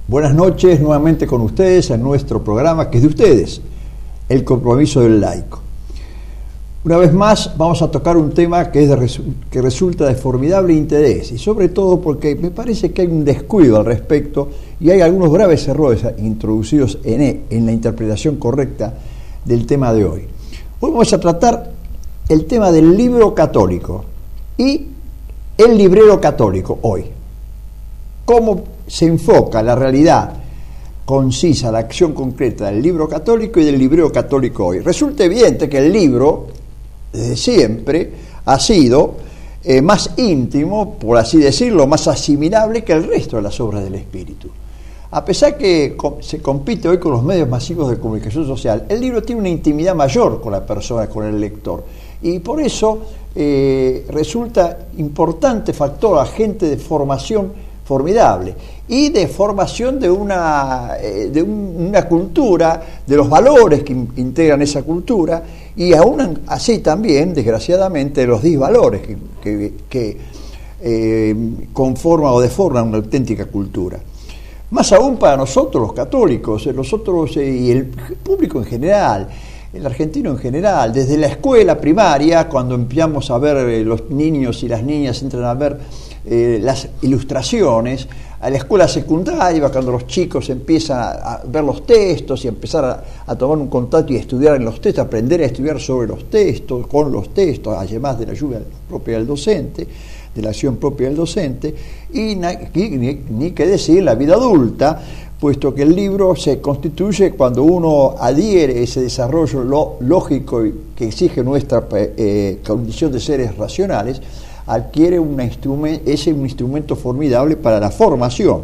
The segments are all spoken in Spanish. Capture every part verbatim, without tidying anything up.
Buenas noches nuevamente con ustedes en nuestro programa que es de ustedes, el compromiso del laico. Una vez más vamos a tocar un tema que, es de, que resulta de formidable interés y sobre todo porque me parece que hay un descuido al respecto y hay algunos graves errores introducidos en, en la interpretación correcta del tema de hoy. Hoy vamos a tratar el tema del libro católico y el librero católico hoy. Cómo se enfoca la realidad concisa, la acción concreta del libro católico y del librero católico hoy. Resulta evidente que el libro, desde siempre, ha sido eh, más íntimo, por así decirlo, más asimilable que el resto de las obras del Espíritu. A pesar que se compite hoy con los medios masivos de comunicación social, el libro tiene una intimidad mayor con la persona, con el lector. Y por eso eh, resulta importante factor, agente de formación formidable y de formación de una, eh, de un, una cultura, de los valores que in, integran esa cultura y aún así también, desgraciadamente, de los disvalores que, que, que eh, conforman o deforman una auténtica cultura. Más aún para nosotros los católicos, nosotros eh, y el público en general, el argentino en general, desde la escuela primaria, cuando empezamos a ver eh, los niños y las niñas entran a ver eh, las ilustraciones, a la escuela secundaria, cuando los chicos empiezan a, a ver los textos y empezar a, a tomar un contacto y a estudiar en los textos, aprender a estudiar sobre los textos, con los textos, además de la ayuda propia del docente, de la acción propia del docente, y ni, ni, ni que decir la vida adulta, puesto que el libro se constituye cuando uno adhiere ese desarrollo lo, lógico que exige nuestra eh, condición de seres racionales, adquiere un instrumento, es un instrumento formidable para la formación.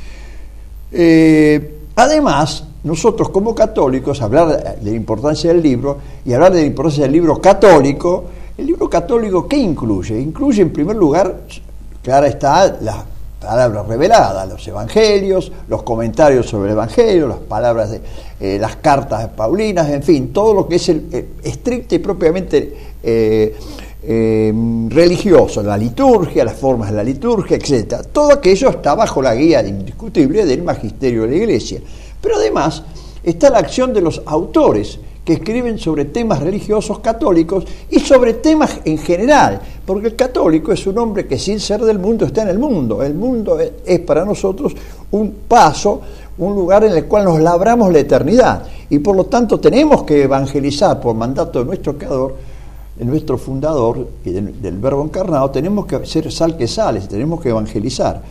Eh, además, nosotros como católicos, hablar de la importancia del libro y hablar de la importancia del libro católico, el libro católico, ¿qué incluye? Incluye, en primer lugar, claro está, las palabras reveladas, los evangelios, los comentarios sobre el evangelio, las palabras de eh, las cartas paulinas, en fin, todo lo que es el eh, estricto y propiamente eh, eh, religioso, la liturgia, las formas de la liturgia, etcétera. Todo aquello está bajo la guía indiscutible del magisterio de la Iglesia. Pero además está la acción de los autores que escriben sobre temas religiosos católicos y sobre temas en general, porque el católico es un hombre que sin ser del mundo está en el mundo. El mundo es, es para nosotros un paso, un lugar en el cual nos labramos la eternidad y por lo tanto tenemos que evangelizar por mandato de nuestro creador, de nuestro fundador y de, del Verbo encarnado. Tenemos que ser sal que sale, tenemos que evangelizar.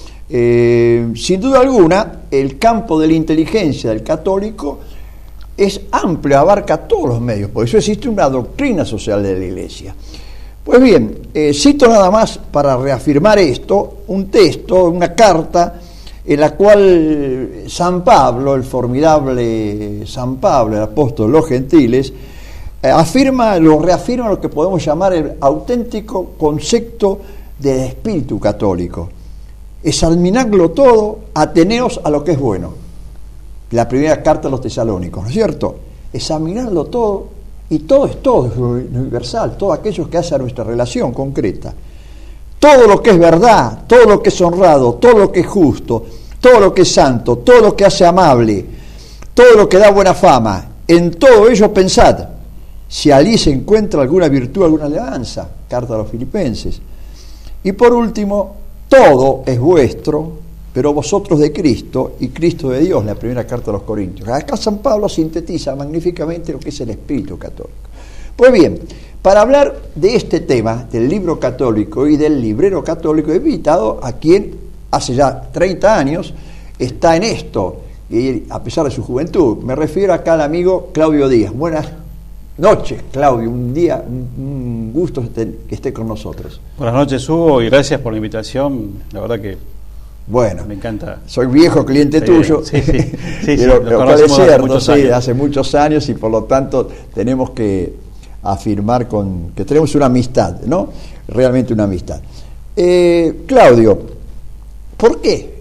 Eh, sin duda alguna, el campo de la inteligencia del católico es amplio, abarca todos los medios, por eso existe una doctrina social de la Iglesia. Pues bien, eh, cito nada más para reafirmar esto, un texto, una carta, en la cual San Pablo, el formidable San Pablo, el apóstol de los gentiles, eh, afirma, lo reafirma lo que podemos llamar el auténtico concepto del espíritu católico. Examinadlo todo, ateneos a lo que es bueno. La primera carta a los tesalónicos, ¿no es cierto? Examinarlo todo, y todo es todo, es universal, todo aquello que hace a nuestra relación concreta. Todo lo que es verdad, todo lo que es honrado, todo lo que es justo, todo lo que es santo, todo lo que hace amable, todo lo que da buena fama, en todo ello pensad, si allí se encuentra alguna virtud, alguna alabanza, carta a los filipenses. Y por último, todo es vuestro, pero vosotros de Cristo y Cristo de Dios, la primera carta a los Corintios. Acá San Pablo sintetiza magníficamente lo que es el espíritu católico. Pues bien, para hablar de este tema, del libro católico y del librero católico, he invitado a quien hace ya treinta años está en esto, y a pesar de su juventud. Me refiero acá al amigo Claudio Díaz. Buenas noches, Claudio, un día, un gusto que esté con nosotros. Buenas noches, Hugo, y gracias por la invitación. La verdad que bueno, me encanta. Soy viejo cliente sí, tuyo, sí, sí, sí, sí, lo, lo lo cual es cierto, sí, años. hace muchos años y por lo tanto tenemos que afirmar con que tenemos una amistad, ¿no? Realmente una amistad. Eh, Claudio, ¿por qué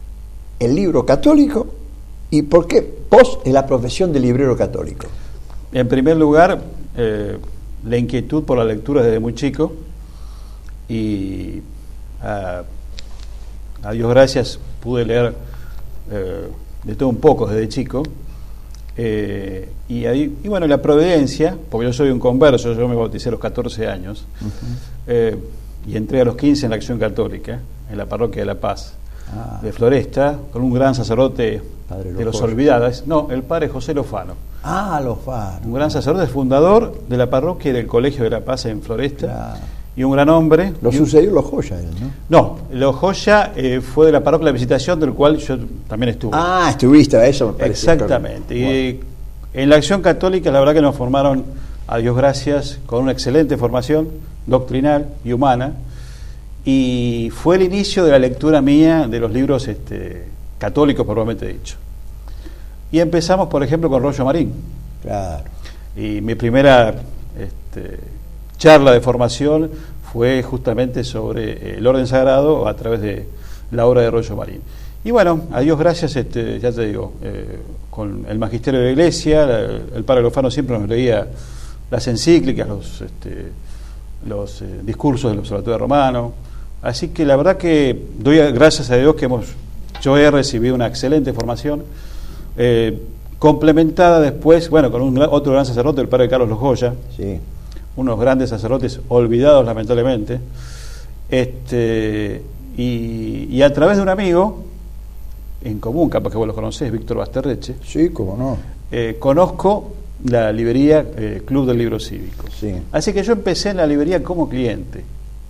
el libro católico y por qué vos en la profesión de librero católico? En primer lugar, eh, la inquietud por la lectura desde muy chico y a, a Dios gracias pude leer eh, de todo un poco desde chico. Eh, y, ahí, y bueno, la providencia, porque yo soy un converso, yo me bauticé a los catorce años, uh-huh. eh, y entré a los quince en la Acción Católica, en la parroquia de La Paz, ah. de Floresta, con un gran sacerdote padre de los Olvidados, no, el padre José Lofano. Ah, Lofano. Un gran sacerdote, fundador de la parroquia y del Colegio de La Paz en Floresta, claro. y un gran hombre. Lo sucedió Lojoya, él, ¿no? No, Lojoya eh, fue de la parroquia de la Visitación, del cual yo también estuve. Ah, estuviste, a eso me parece. Exactamente. Y bueno. En la Acción Católica, la verdad que nos formaron, a Dios gracias, con una excelente formación doctrinal y humana, y fue el inicio de la lectura mía de los libros este, católicos, propiamente dicho. Y empezamos, por ejemplo, con Rollo Marín. Claro. Y mi primera este, charla de formación fue justamente sobre el orden sagrado a través de la obra de Rollo Marín. Y bueno, a Dios gracias, este, ya te digo, eh, con el magisterio de la Iglesia, el, el padre Lofano siempre nos leía las encíclicas, los, este, los eh, discursos del Observatorio Romano. Así que la verdad que doy gracias a Dios que hemos, yo he recibido una excelente formación, eh, complementada después, bueno, con un gran, otro gran sacerdote, el padre Carlos Lojoya, sí. unos grandes sacerdotes olvidados lamentablemente, este, y, y a través de un amigo en común, capaz que vos lo conocés, Víctor Basterreche. Sí, cómo no. Eh, conozco la librería eh, Club del Libro Cívico. Sí. Así que yo empecé en la librería como cliente.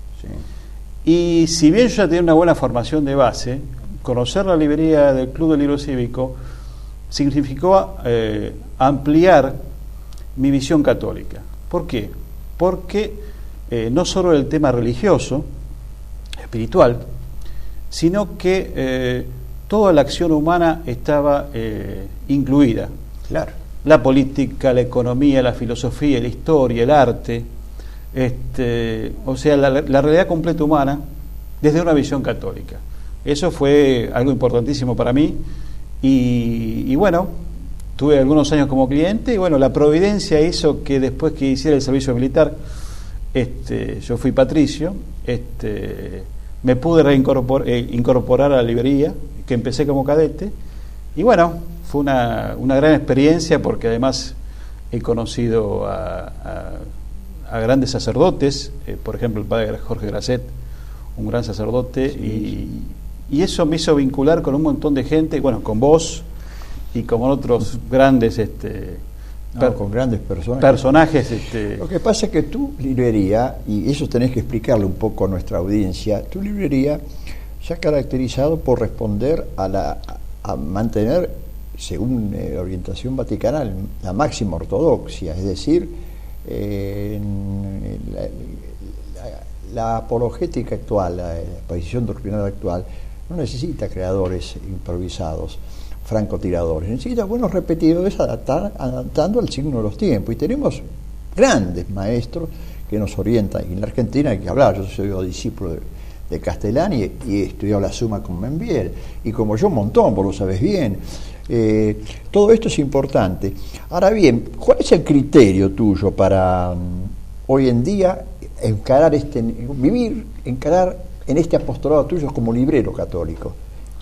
Sí. Y si bien yo ya tenía una buena formación de base, conocer la librería del Club del Libro Cívico significó eh, ampliar mi visión católica. ¿Por qué? Porque eh, no solo el tema religioso, espiritual, sino que eh, toda la acción humana estaba eh, incluida. Claro. La política, la economía, la filosofía, la historia, el arte, este, o sea, la, la realidad completa humana desde una visión católica. Eso fue algo importantísimo para mí y, y bueno, tuve algunos años como cliente y bueno, la providencia hizo que después que hiciera el servicio militar, este, yo fui patricio, este, me pude reincorporar eh, incorporar a la librería, que empecé como cadete, y bueno, fue una, una gran experiencia porque además he conocido a, a, a grandes sacerdotes, eh, por ejemplo el padre Jorge Grasset, un gran sacerdote, sí, y, y eso me hizo vincular con un montón de gente, bueno, con vos y con otros grandes este, no, per, con grandes personajes. personajes este, Lo que pasa es que tu librería, y eso tenés que explicarle un poco a nuestra audiencia, tu librería se ha caracterizado por responder a la a mantener, según eh, la orientación vaticanal, la máxima ortodoxia, es decir, eh, la, la, la apologética actual, la, la posición doctrinal actual, no necesita creadores improvisados, francotiradores, necesita buenos repetidores adaptar, adaptando al signo de los tiempos, y tenemos grandes maestros que nos orientan, y en la Argentina hay que hablar, yo soy discípulo de de Castellani y, y he estudiado la Suma con Membiel, y como yo un montón, vos lo sabés bien. Eh, todo esto es importante. Ahora bien, ¿cuál es el criterio tuyo para um, hoy en día encarar este, vivir, encarar en este apostolado tuyo como librero católico?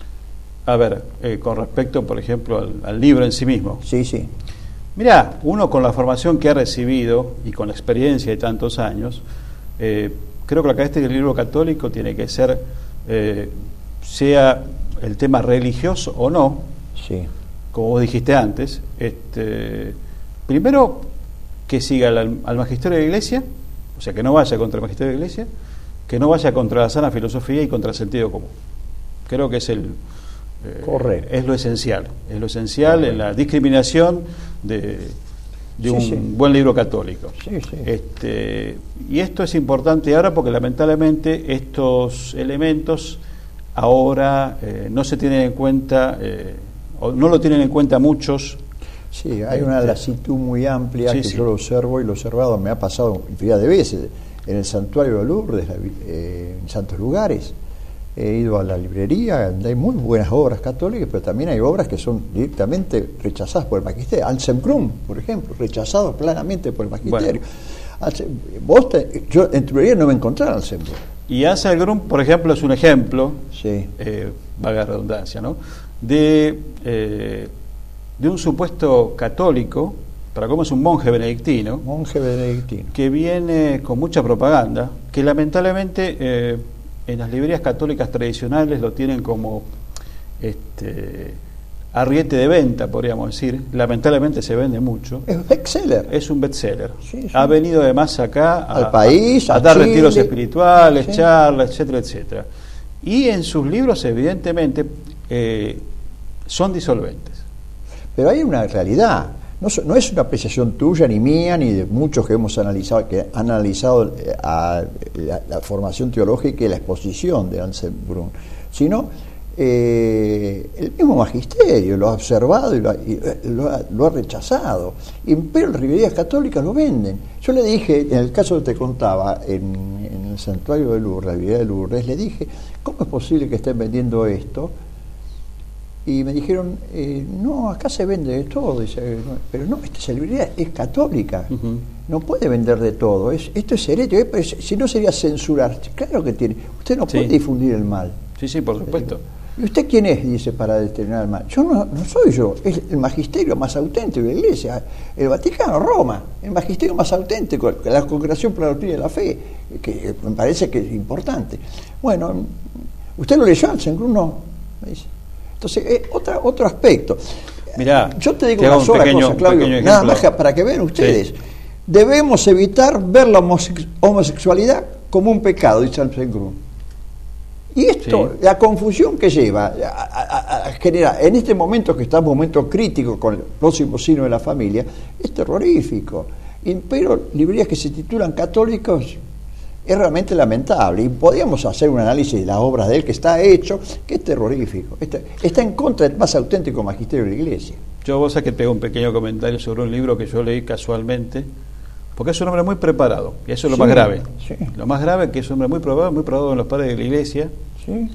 A ver, eh, con respecto, por ejemplo, al, al libro en sí mismo. Sí, sí. Mirá, uno con la formación que ha recibido y con la experiencia de tantos años, eh, creo que la característica del libro católico tiene que ser, eh, sea el tema religioso o no, sí, como vos dijiste antes, este, primero que siga al, al magisterio de la Iglesia, o sea, que no vaya contra el magisterio de la Iglesia, que no vaya contra la sana filosofía y contra el sentido común. Creo que es el eh, correcto, es lo esencial, es lo esencial correcto. En la discriminación de de sí, un sí. buen libro católico. Sí, sí. Este, y esto es importante ahora porque lamentablemente estos elementos ahora eh, no se tienen en cuenta, eh, o no lo tienen en cuenta muchos. Sí, hay una lasitud muy amplia sí, que sí. yo lo observo y lo he observado, me ha pasado infinidad de veces, en el santuario de Lourdes, eh, en santos lugares. He ido a la librería, donde hay muy buenas obras católicas, pero también hay obras que son directamente rechazadas por el magisterio. Anselm Grun, por ejemplo, rechazado planamente por el magisterio. Bueno. Vos te, yo en tu librería no me encontré a Anselm Grun. Y Anselm Grun, por ejemplo, es un ejemplo, sí. eh, valga la redundancia, ¿no? de, eh, de un supuesto católico, para cómo es un monje benedictino, monje benedictino, que viene con mucha propaganda, que lamentablemente eh, en las librerías católicas tradicionales lo tienen como este, arriete de venta, podríamos decir. Lamentablemente se vende mucho. Es bestseller. Es un bestseller. Sí, sí. Ha venido además acá a, al país, a, a, a dar Chile. Retiros espirituales, Sí. charlas, etcétera, etcétera. Y en sus libros, evidentemente, eh, son disolventes. Pero hay una realidad. No, no es una apreciación tuya ni mía ni de muchos que hemos analizado, que han analizado eh, a, la, la formación teológica y la exposición de Anselm Brun, sino eh, el mismo magisterio lo ha observado y lo ha, y lo ha, lo ha rechazado. Y, pero las librerías católicas lo venden. Yo le dije, en el caso que te contaba, en, en el santuario de Lourdes, la librería de Lourdes, le dije, ¿cómo es posible que estén vendiendo esto? Y me dijeron, eh, no, acá se vende de todo. Dice, no, pero no, esta librería es católica, uh-huh. no puede vender de todo. Es, esto es herético, eh, si no sería censurar. Claro que tiene. Usted no sí. puede difundir el mal. Sí, sí, por supuesto. ¿Y usted quién es? Dice, para determinar el mal. Yo no, no soy yo, es el magisterio más auténtico de la Iglesia, el Vaticano, Roma, el magisterio más auténtico, la Congregación para la Doctrina de la Fe, que me parece que es importante. Bueno, ¿usted lo leyó, Anselm Brun? No, me dice. Entonces, eh, otra, otro aspecto. Mirá, yo te digo te una sola pequeño, cosa, Claudio, nada más para que vean ustedes. Sí. Debemos evitar ver la homosexualidad como un pecado, dice Anselm Brun. Y esto, sí. la confusión que lleva a, a, a generar, en este momento que estamos en un momento crítico con el próximo signo de la familia, es terrorífico. Y, pero librerías que se titulan católicos es realmente lamentable, y podríamos hacer un análisis de las obras de él que está hecho, que es terrorífico, está, está en contra del más auténtico magisterio de la Iglesia. Yo vos sabés que pego un pequeño comentario sobre un libro que yo leí casualmente, porque es un hombre muy preparado, y eso es lo sí, más grave. Sí. Lo más grave es que es un hombre muy preparado, muy preparado en los padres de la Iglesia, sí.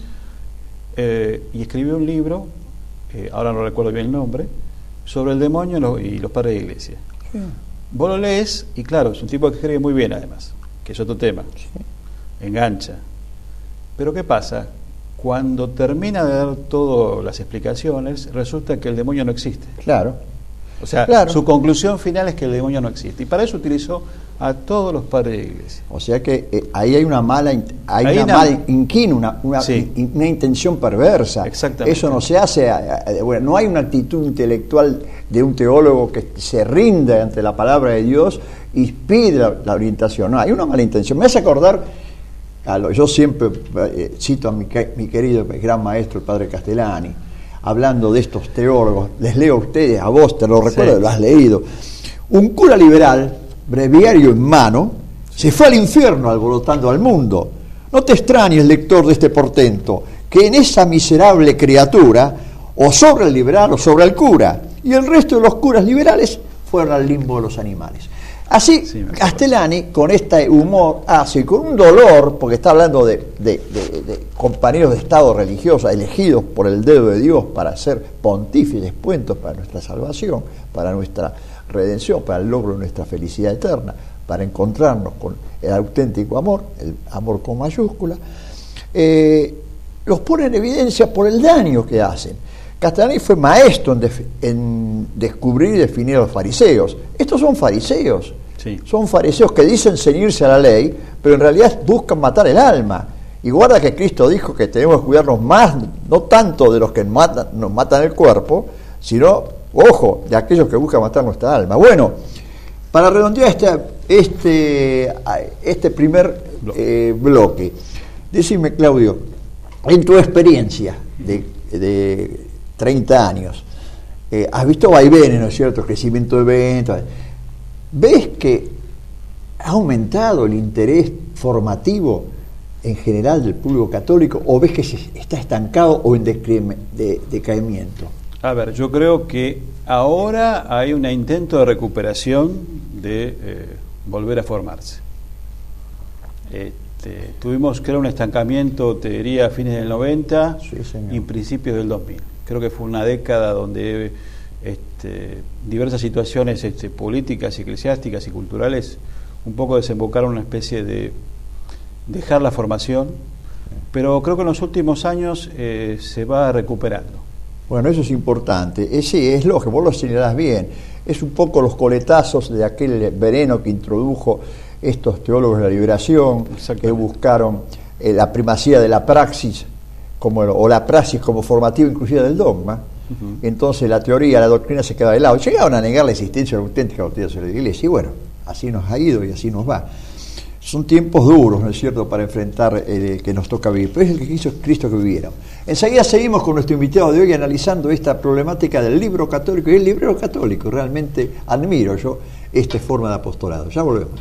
eh, y escribió un libro, eh, ahora no recuerdo bien el nombre, sobre el demonio y los, y los padres de la Iglesia. Sí. Vos lo lees, y claro, es un tipo que escribe muy bien además, que es otro tema, sí. engancha. Pero ¿qué pasa? Cuando termina de dar todas las explicaciones, resulta que el demonio no existe. Claro. O sea, claro. su conclusión final es que el demonio no existe. Y para eso utilizó a todos los padres de la Iglesia. O sea que eh, ahí hay una mala, hay una, una mala inquina, una, una, sí. in, una intención perversa. Exactamente. Eso no se hace, a, a, bueno, no hay una actitud intelectual de un teólogo que se rinde ante la palabra de Dios y pide la, la orientación. No, hay una mala intención. Me hace acordar, a lo, yo siempre eh, cito a mi, mi querido gran maestro, el padre Castellani, hablando de estos teólogos, les leo a ustedes, a vos, te lo recuerdo, sí. lo has leído. Un cura liberal, breviario en mano, se fue al infierno alborotando al mundo. No te extrañes, lector de este portento, que en esa miserable criatura, o sobra el liberal o sobra el cura, y el resto de los curas liberales fueron al limbo de los animales. Así, sí, Castellani, con este humor, hace, ah, con un dolor, porque está hablando de, de, de, de compañeros de Estado religiosos elegidos por el dedo de Dios para ser pontífices puentes para nuestra salvación, para nuestra redención, para el logro de nuestra felicidad eterna, para encontrarnos con el auténtico amor, el amor con mayúscula, eh, los pone en evidencia por el daño que hacen. Castellani fue maestro en, def- en descubrir y definir a los fariseos. Estos son fariseos, sí. son fariseos que dicen ceñirse a la ley, pero en realidad buscan matar el alma. Y guarda que Cristo dijo que tenemos que cuidarnos más, no tanto de los que matan, nos matan el cuerpo, sino, ojo, de aquellos que buscan matar nuestra alma. Bueno, para redondear este, este, este primer eh, bloque, decime, Claudio, en tu experiencia de, de treinta años, eh, has visto vaivenes, ¿no es cierto?, crecimiento de eventos, ¿ves que ha aumentado el interés formativo en general del público católico, o ves que se está estancado o en decre- de, decaimiento? A ver, yo creo que ahora hay un intento de recuperación de eh, volver a formarse. Este, tuvimos, creo, un estancamiento, te diría, a fines del noventa sí, y principios del dos mil. Creo que fue una década donde este, diversas situaciones este, políticas, eclesiásticas y culturales un poco desembocaron en una especie de dejar la formación, pero creo que en los últimos años eh, se va recuperando. Bueno, eso es importante. Eh, sí, es lógico, vos lo señalás bien. Es un poco los coletazos de aquel veneno que introdujo estos teólogos de la liberación, que buscaron eh, la primacía de la praxis como, o la praxis como formativa inclusiva del dogma. Uh-huh. Entonces la teoría, la doctrina se queda de lado. Llegaron a negar la existencia de la auténtica doctrina de la Iglesia. Y bueno, así nos ha ido y así nos va. Son tiempos duros, ¿no es cierto?, para enfrentar el que nos toca vivir, pero es el que quiso Cristo que viviéramos. Enseguida seguimos con nuestro invitado de hoy analizando esta problemática del libro católico y el librero católico. Realmente admiro yo esta forma de apostolado. Ya volvemos.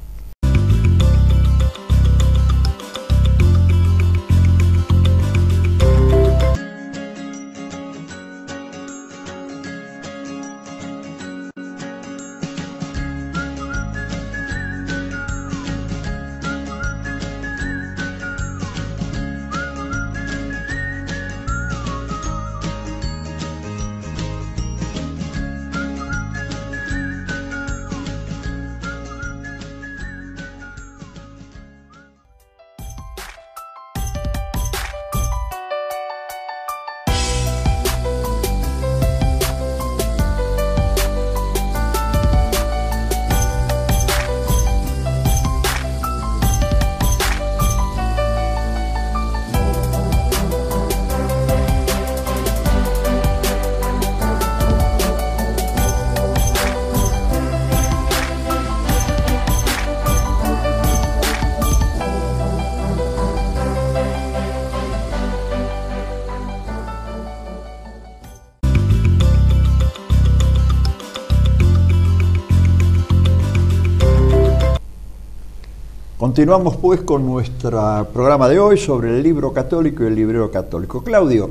Continuamos pues con nuestro programa de hoy sobre el libro católico y el librero católico. Claudio,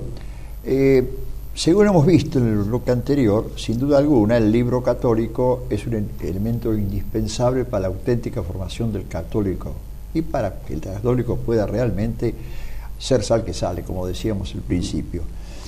eh, según hemos visto en el bloque anterior, sin duda alguna el libro católico es un elemento indispensable para la auténtica formación del católico y para que el católico pueda realmente ser sal que sale, como decíamos al principio.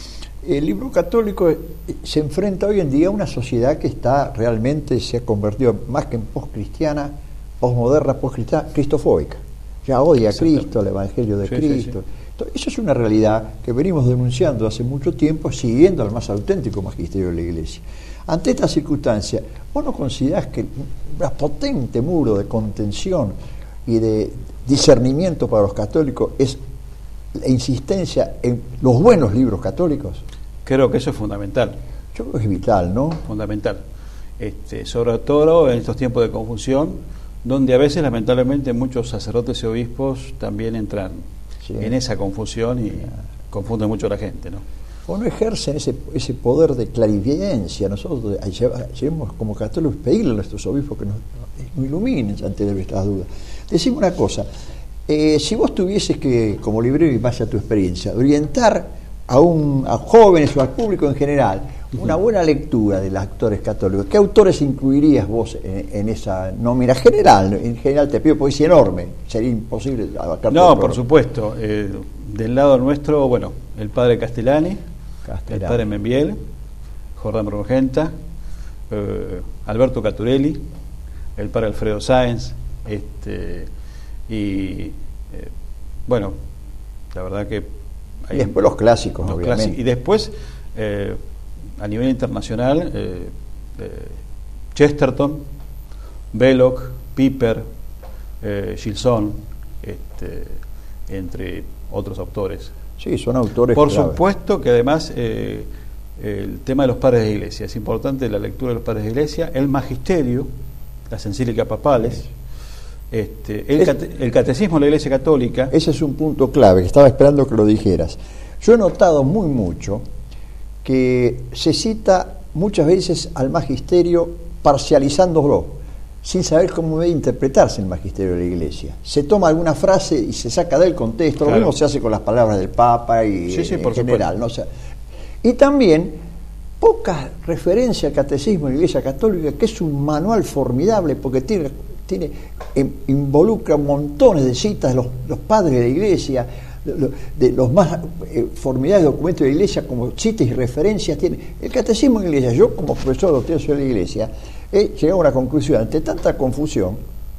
El libro católico se enfrenta hoy en día a una sociedad que está realmente, se ha convertido más que en post-cristiana, posmoderna, post-cristiana, cristofóbica. Ya odia a Cristo, el Evangelio de sí, Cristo. Sí, sí. Entonces, eso es una realidad que venimos denunciando hace mucho tiempo, siguiendo al más auténtico magisterio de la Iglesia. Ante esta circunstancia, ¿vos no considerás que un potente muro de contención y de discernimiento para los católicos es la insistencia en los buenos libros católicos? Creo que eso es fundamental. Yo creo que es vital, ¿no? Fundamental. Este, sobre todo en estos tiempos de confusión, donde a veces lamentablemente muchos sacerdotes y obispos también entran sí. en esa confusión y yeah. confunden mucho a la gente, ¿no? O no ejercen ese, ese poder de clarividencia. Nosotros llevamos como católicos pedirle a nuestros obispos que nos, nos iluminen ante nuestras dudas. Decime una cosa, eh, si vos tuvieses que, como librero y base a tu experiencia, orientar a, un, a jóvenes o al público en general, una buena lectura de los autores católicos, ¿qué autores incluirías vos en, en esa nómina general? En general te pido poesía enorme, sería imposible abarcar No, todo por supuesto. Eh, del lado nuestro, bueno, el padre Castellani, Castellani. el padre Membiel, Jordán Brugenta, eh, Alberto Caturelli, el padre Alfredo Sáenz, este, y eh, bueno, la verdad que... Hay y después los clásicos, los obviamente. Clásicos, y después... Eh, a nivel internacional, eh, eh, Chesterton, Belloc, Piper, eh, Gilson, este, entre otros autores. Sí, son autores Por clave. supuesto que además eh, el tema de los padres de iglesia, es importante la lectura de los padres de iglesia, el magisterio, las encíclicas papales, este, el, es, cate, el catecismo de la Iglesia Católica. Ese es un punto clave, que estaba esperando que lo dijeras. Yo he notado muy mucho que se cita muchas veces al magisterio parcializándolo, sin saber cómo debe interpretarse el magisterio de la Iglesia. Se toma alguna frase y se saca del contexto, claro. Lo mismo se hace con las palabras del Papa y sí, sí, en por general, ¿no? O sea, y también poca referencia al catecismo de la Iglesia Católica, que es un manual formidable porque tiene, tiene involucra montones de citas de los, los padres de la Iglesia, de los más eh, formidables documentos de la Iglesia, como citas y referencias tiene el catecismo de la Iglesia. Yo, como profesor de doctrina social de la Iglesia, he llegado a una conclusión: ante tanta confusión,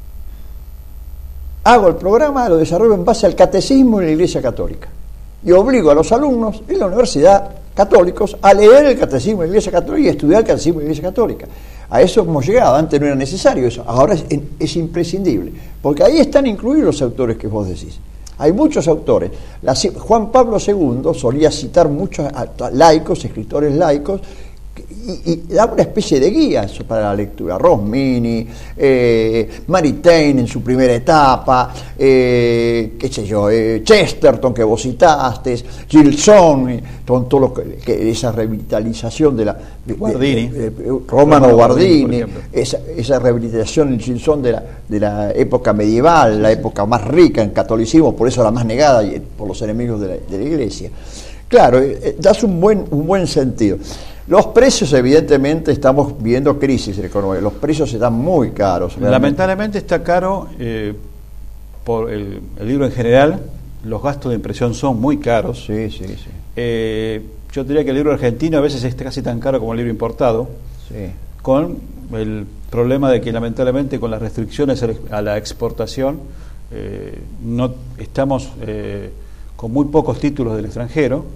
hago el programa, lo desarrollo en base al catecismo de la Iglesia Católica y obligo a los alumnos en la universidad católicos a leer el catecismo de la Iglesia Católica y a estudiar el catecismo de la Iglesia Católica. A eso hemos llegado, antes no era necesario eso, ahora es, es imprescindible, porque ahí están incluidos los autores que vos decís. Hay muchos autores. La, Juan Pablo segundo solía citar muchos laicos, escritores laicos, y, y daba una especie de guía para la lectura. Rosmini, eh, Maritain en su primera etapa, eh, qué sé yo, eh, Chesterton que vos citaste, Gilson, con todo lo que, que esa revitalización de la de, Guardini, de, de, de, Romano, Romano Guardini, Guardini esa, esa revitalización en Gilson de la, de la época medieval, la época más rica en catolicismo, por eso la más negada y por los enemigos de la, de la Iglesia. Claro, eh, das un buen, un buen sentido. Los precios, evidentemente, estamos viendo crisis económica. Los precios están muy caros. Realmente. Lamentablemente está caro eh, por el, el libro en general. Los gastos de impresión son muy caros. Sí, sí, sí. Eh, yo diría que el libro argentino a veces es casi tan caro como el libro importado. Sí. Con el problema de que lamentablemente con las restricciones a la exportación eh, no estamos eh, con muy pocos títulos del extranjero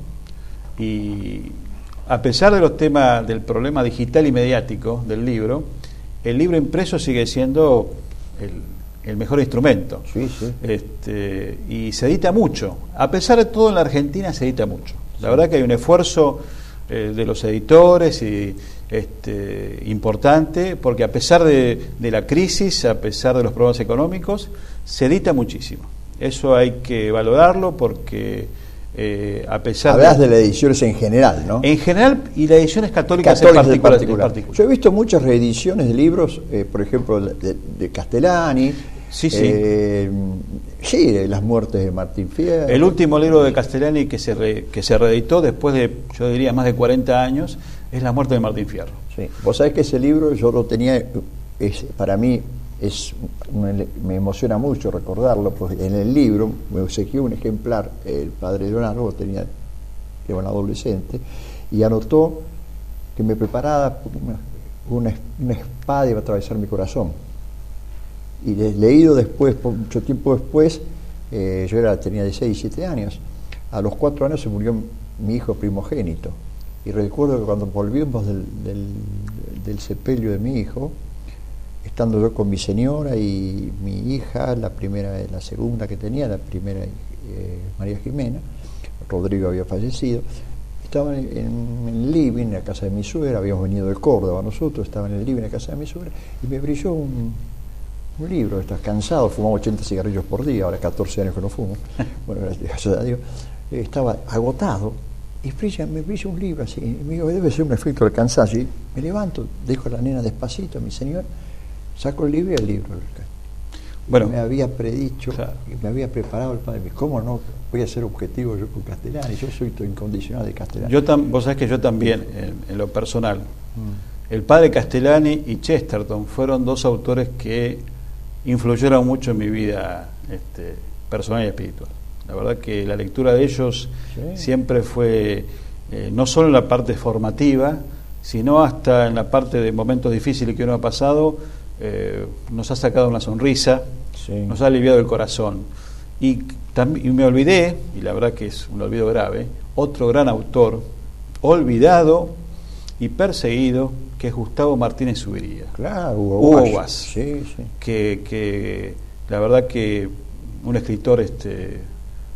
y a pesar de los temas del problema digital y mediático del libro, el libro impreso sigue siendo el, el mejor instrumento. Sí, sí. Este, y se edita mucho. A pesar de todo, en la Argentina se edita mucho. La sí. verdad que hay un esfuerzo eh, de los editores y este, importante, porque a pesar de, de la crisis, a pesar de los problemas económicos, se edita muchísimo. Eso hay que valorarlo porque... Eh, a pesar Hablas de, de las ediciones en general, ¿no? En general y las ediciones católicas, católicas en, particular, en, particular. en particular. Yo he visto muchas reediciones de libros, eh, por ejemplo, de, de Castellani. Sí, sí. Eh, sí, de Las muertes de Martín Fierro. El último libro de Castellani que se, re, que se reeditó después de, yo diría, más de cuarenta años, es La muerte de Martín Fierro. Sí. Vos sabés que ese libro yo lo tenía, es, para mí... Es, me emociona mucho recordarlo, porque en el libro me obsequió un ejemplar el padre Leonardo, tenía, era un adolescente, y anotó que me preparaba una, una espada iba a atravesar mi corazón. Y de, leído después, por mucho tiempo después, eh, yo era, tenía dieciséis, diecisiete años, a los cuatro años se murió mi hijo primogénito, y recuerdo que cuando volvimos del, del, del sepelio de mi hijo, estando yo con mi señora y mi hija, la primera, la segunda que tenía, la primera eh, María Jimena, Rodrigo había fallecido, estaba en, en el living, en la casa de mi suegra, habíamos venido de Córdoba nosotros, estaba en el living, en la casa de mi suegra, y me brilló un, un libro, estás cansado, fumaba ochenta cigarrillos por día, ahora catorce años que no fumo, bueno, gracias a Dios, eh, estaba agotado, y brilla, me brilla un libro así, y me digo, debe ser un efecto del cansancio, y me levanto, dejo a la nena despacito, a mi señora, saco el libro y el libro. Bueno, me había predicho, claro. Me había preparado el padre. ¿Cómo no voy a ser objetivo yo con Castellani? Yo soy incondicional de Castellani. Yo tam, vos sabés que yo también, en, en lo personal, mm. el padre Castellani y Chesterton fueron dos autores que influyeron mucho en mi vida este, personal y espiritual. La verdad que la lectura de ellos sí. siempre fue, eh, no solo en la parte formativa, sino hasta en la parte de momentos difíciles que uno ha pasado. Eh, nos ha sacado una sonrisa, sí. nos ha aliviado el corazón y, también, y me olvidé, y la verdad que es un olvido grave, otro gran autor olvidado y perseguido que es Gustavo Martínez Zuviría. Claro, Hugo, Hugo Guas, Guas sí, sí. Que, que la verdad que un escritor este eh,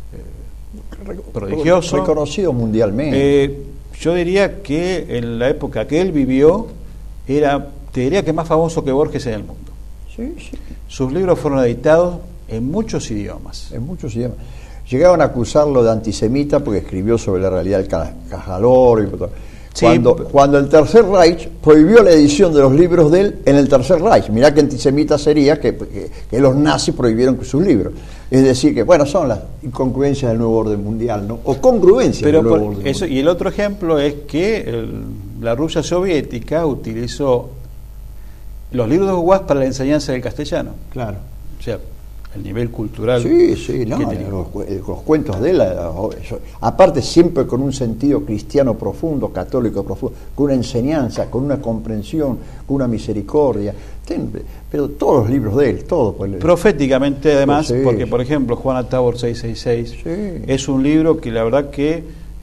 prodigioso, reconocido mundialmente. Eh, yo diría que en la época que él vivió era, te diría que más famoso que Borges en el mundo. Sí, sí. Sus libros fueron editados en muchos idiomas. En muchos idiomas. Llegaban a acusarlo de antisemita porque escribió sobre la realidad del Cajalor y todo. Sí, cuando, cuando el Tercer Reich prohibió la edición de los libros de él en el Tercer Reich. Mirá que antisemita sería que, que, que los nazis prohibieron sus libros. Es decir, que bueno, son las incongruencias del nuevo orden mundial, ¿no? O congruencias Pero del nuevo por orden eso, mundial. Y el otro ejemplo es que el, la Rusia soviética utilizó los libros de Guas para la enseñanza del castellano. Claro. O sea, el nivel cultural. Sí, sí, no, los, los cuentos de él, aparte siempre con un sentido cristiano profundo, católico profundo, con una enseñanza, con una comprensión, con una misericordia, pero todos los libros de él, todo. Pues, proféticamente además, sí, porque sí. por ejemplo Juana Tabor seiscientos sesenta y seis sí. es un libro que la verdad que,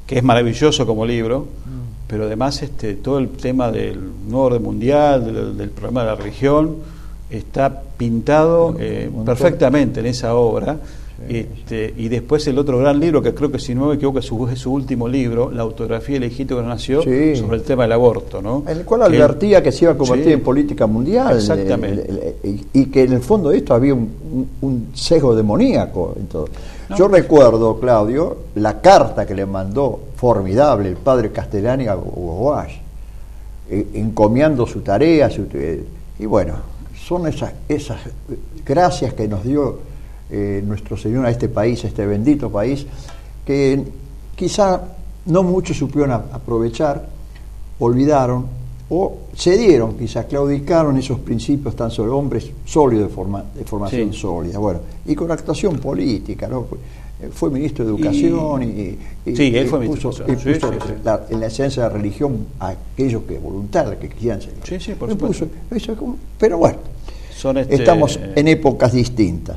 que es maravilloso como libro, mm. pero además este, todo el tema del nuevo orden mundial, del, del problema de la religión, está pintado eh, perfectamente en esa obra. Sí, este, sí. Y después el otro gran libro, que creo que si no me equivoco es su, es su último libro, La autografía del hijito que nació, sí. sobre el tema del aborto, ¿no? En el cual advertía que, que se iba a convertir sí. en política mundial. Exactamente. El, el, el, y que en el fondo de esto había un, un, un sesgo demoníaco en todo. No. Yo recuerdo, Claudio, la carta que le mandó, formidable, el padre Castellani a Hugo Boss, eh, encomiando su tarea, su, eh, y bueno, son esas, esas gracias que nos dio Eh, nuestro Señor a este país, a este bendito país, que quizá no muchos supieron a, aprovechar, olvidaron o cedieron, quizás claudicaron esos principios tan sobre hombres sólidos de, forma, de formación sí. sólida. Bueno, y con actuación política, ¿no? Fue ministro de Educación y, y, sí, y, él fue puso, ministro, y sí, puso sí, sí. La, en la esencia de la religión a aquellos que voluntarios, que quisieran ser. Sí, sí, por supuesto. Puso, pero bueno, Son este... estamos en épocas distintas.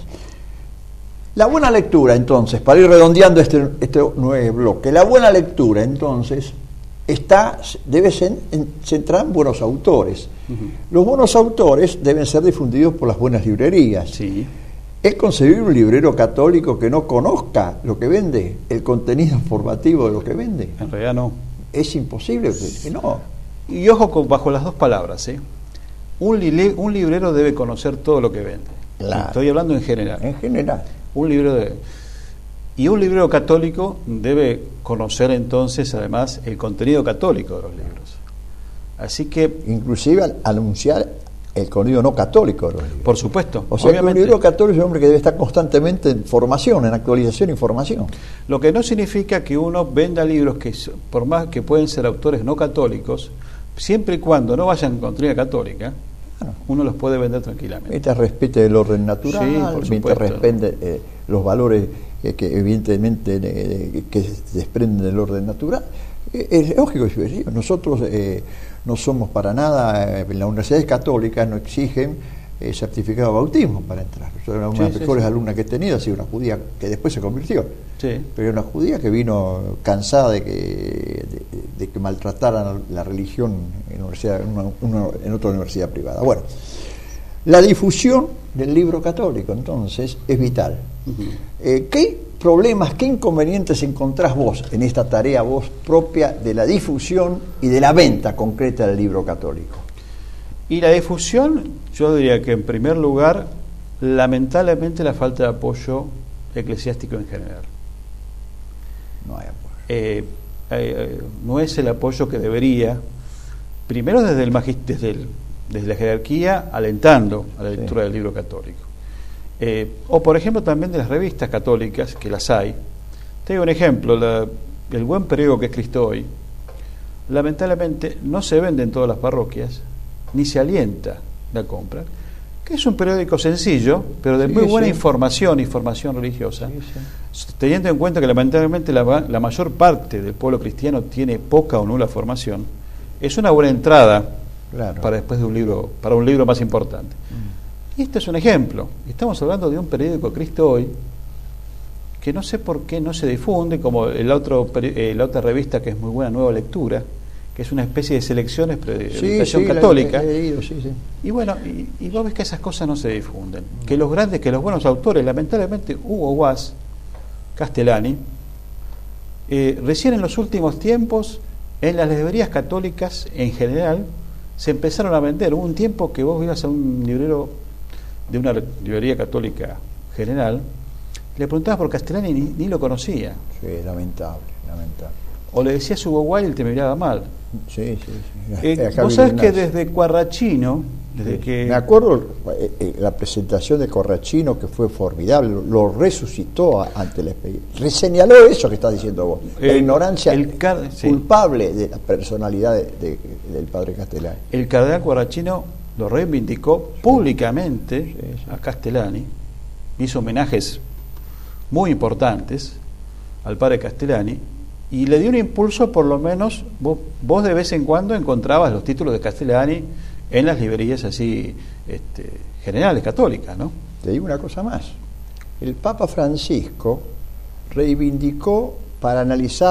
La buena lectura, entonces, para ir redondeando este, este nuevo bloque, la buena lectura, entonces, está, debe ser centrada en buenos autores. Uh-huh. Los buenos autores deben ser difundidos por las buenas librerías. Sí. ¿Es concebible un librero católico que no conozca lo que vende, el contenido informativo de lo que vende? En realidad no. Es imposible que no. Y ojo con, bajo las dos palabras, ¿eh? Un, li- un librero debe conocer todo lo que vende. Claro. Estoy hablando en general. En general. Un libro de... Y un librero católico debe conocer entonces además el contenido católico de los libros. Así que... Inclusive al anunciar el contenido no católico de los libros. Por supuesto. O sea, obviamente, que un librero católico es un hombre que debe estar constantemente en formación, en actualización e información. Lo que no significa que uno venda libros que, por más que pueden ser autores no católicos, siempre y cuando no vayan en contenido católica, uno los puede vender tranquilamente. Mientras respete el orden natural, sí, mientras respete eh, los valores eh, que evidentemente eh, que se desprenden del orden natural. Eh, es lógico, nosotros eh, no somos para nada, eh, en las universidades católicas no exigen eh, certificado de bautismo para entrar. Yo era una de las sí, mejores sí, sí. alumnas que he tenido, ha sido una judía que después se convirtió. Sí. Pero era una judía que vino cansada de que, de, de que maltrataran la religión en, universidad, en, una, una, en otra universidad privada. Bueno, la difusión del libro católico, entonces, es vital. Uh-huh. Eh, ¿Qué problemas, qué inconvenientes encontrás vos en esta tarea vos propia de la difusión y de la venta concreta del libro católico? Y la difusión, yo diría que en primer lugar, lamentablemente la falta de apoyo eclesiástico en general. No hay apoyo. Eh, eh, no es el apoyo que debería, primero desde el magist- desde, el, desde la jerarquía, alentando a la lectura sí. del libro católico. Eh, o por ejemplo también de las revistas católicas, que las hay. Te digo un ejemplo, la, el Buen Periódico, que es Cristo Hoy, lamentablemente no se vende en todas las parroquias, ni se alienta la compra, que es un periódico sencillo, pero de sí, muy buena sí. información, información religiosa, sí, sí. teniendo en cuenta que lamentablemente la, la mayor parte del pueblo cristiano tiene poca o nula formación, es una buena entrada claro. para después de un libro, para un libro más importante. Mm. Y este es un ejemplo. Estamos hablando de un periódico Cristo Hoy que no sé por qué no se difunde, como el otro, eh, la otra revista que es muy buena, Nueva Lectura, que es una especie de selecciones de sí, educación sí, católica. La, he leído, sí, sí. Y bueno, y, y vos ves que esas cosas no se difunden. Mm. Que los grandes, que los buenos autores, lamentablemente Hugo Boss, Castellani, eh, recién en los últimos tiempos, en las librerías católicas en general, se empezaron a vender. Hubo un tiempo que vos ibas a un librero de una librería católica general, le preguntabas por Castellani y ni, ni lo conocía. Sí, lamentable, lamentable. O le decías Hugo Boss y él te miraba mal. Sí, sí, sí. Eh, vos sabés que desde Cuarrachino, desde sí. que... Me acuerdo eh, eh, la presentación de Corrachino, que fue formidable, lo, lo resucitó a, ante la experiencia. Reseñaló eso que estás diciendo vos, el, la ignorancia el car- culpable sí. de la personalidad de, de, del padre Castellani. El cardenal Cuarrachino lo reivindicó sí. públicamente sí, sí. a Castellani, hizo homenajes muy importantes al padre Castellani, y le dio un impulso, por lo menos, vos, vos de vez en cuando encontrabas los títulos de Castellani en las librerías así este, generales católicas, ¿no? Te digo una cosa más. El Papa Francisco reivindicó para analizar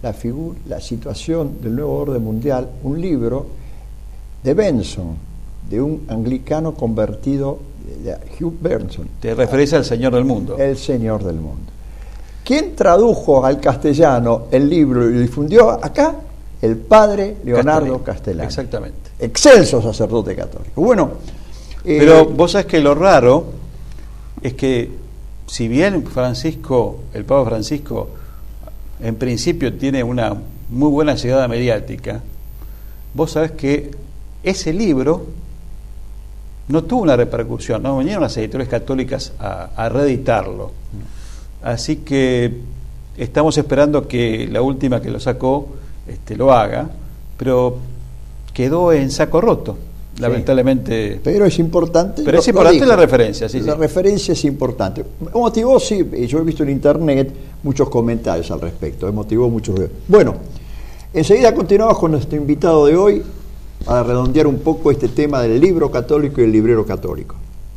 la figura, la situación del nuevo orden mundial, un libro de Benson, de un anglicano convertido, de Hugh Benson. Te referís al Señor del Mundo. El Señor del Mundo. ¿Quién tradujo al castellano el libro y lo difundió acá? El padre Leonardo Castellano. Castellano. Exactamente. Excelso sacerdote católico. Bueno, eh, pero vos sabés que lo raro es que si bien Francisco, el Papa Francisco, en principio tiene una muy buena llegada mediática, vos sabés que ese libro no tuvo una repercusión, no vinieron las editoriales católicas a, a reeditarlo. Así que estamos esperando que la última que lo sacó este, lo haga, pero quedó en saco roto, sí, lamentablemente. Pero es importante. Pero es importante la referencia, sí. La sí. referencia es importante. Motivó, sí, yo he visto en internet muchos comentarios al respecto, motivó muchos. Bueno, enseguida continuamos con nuestro invitado de hoy para redondear un poco este tema del libro católico y el librero católico.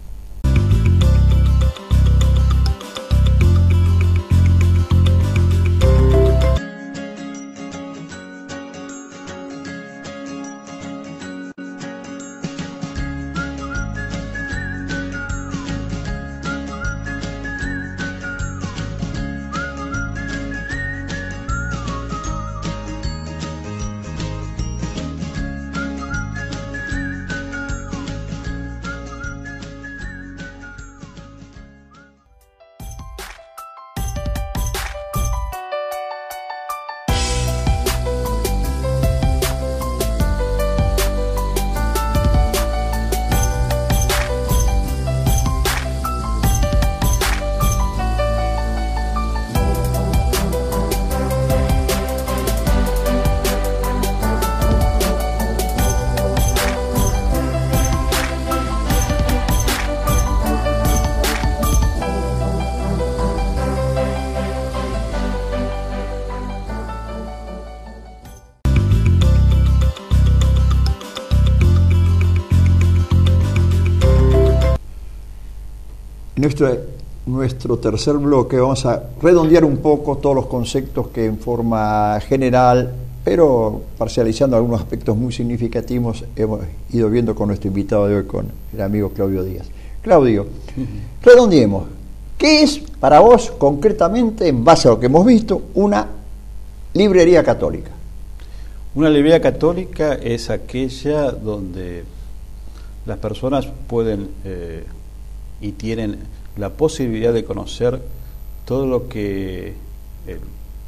Nuestro, nuestro tercer bloque vamos a redondear un poco todos los conceptos que en forma general, pero parcializando algunos aspectos muy significativos, hemos ido viendo con nuestro invitado de hoy, con el amigo Claudio Díaz. Claudio, uh-huh. redondeemos. ¿Qué es para vos concretamente, en base a lo que hemos visto, una librería católica? Una librería católica es aquella donde las personas pueden eh, y tienen la posibilidad de conocer todo lo que el,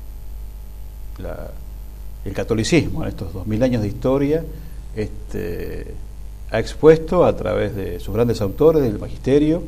la, el catolicismo en estos dos mil años de historia este, ha expuesto a través de sus grandes autores, del magisterio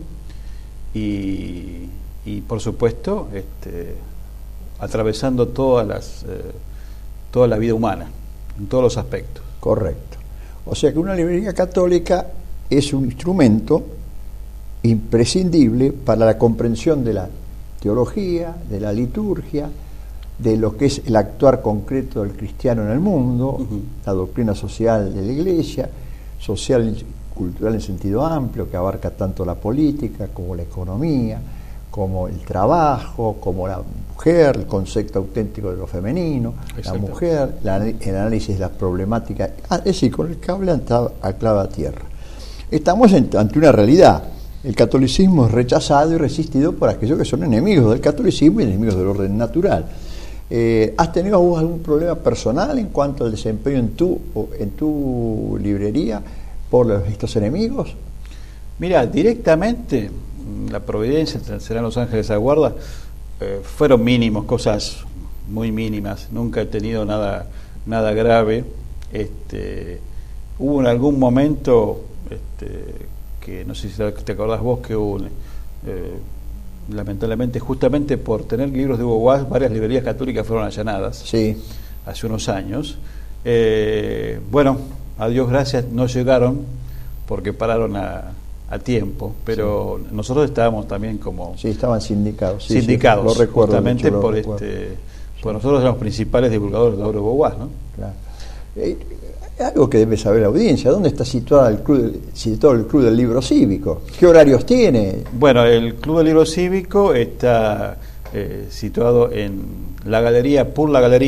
y, y por supuesto este, atravesando todas las eh, toda la vida humana en todos los aspectos. Correcto. O sea que una librería católica es un instrumento imprescindible para la comprensión de la teología, de la liturgia, de lo que es el actuar concreto del cristiano en el mundo, uh-huh. la doctrina social de la Iglesia, social y cultural en sentido amplio, que abarca tanto la política como la economía, como el trabajo, como la mujer, el concepto auténtico de lo femenino, la mujer, la, el análisis de las problemáticas, es decir, con el cable anclado a tierra. Estamos en, ante una realidad. El catolicismo es rechazado y resistido por aquellos que son enemigos del catolicismo y enemigos del orden natural. Eh, ¿Has tenido vos algún problema personal en cuanto al desempeño en tu, en tu librería por los, estos enemigos? Mira, directamente, la Providencia, serán los Ángeles de la Guarda, eh, fueron mínimos, cosas muy mínimas. Nunca he tenido nada, nada grave. Este, hubo en algún momento... Este, que no sé si te acordás vos que hubo, eh, lamentablemente, justamente por tener libros de Hugo Guas, varias librerías católicas fueron allanadas, sí, hace unos años. Eh, bueno, a Dios gracias, no llegaron porque pararon a, a tiempo, pero sí. nosotros estábamos también como... Sí, estaban sindicados. Sí, sindicados, sí, lo recuerdo, justamente hecho, lo por recuerdo. este... Pues nosotros éramos los principales divulgadores de la obra de Hugo Guas, ¿no? Claro. Eh, algo que debe saber la audiencia, ¿dónde está situado el club, situado el Club del Libro Cívico? ¿Qué horarios tiene? Bueno, el Club del Libro Cívico está eh, situado en la galería Pour la Galerie,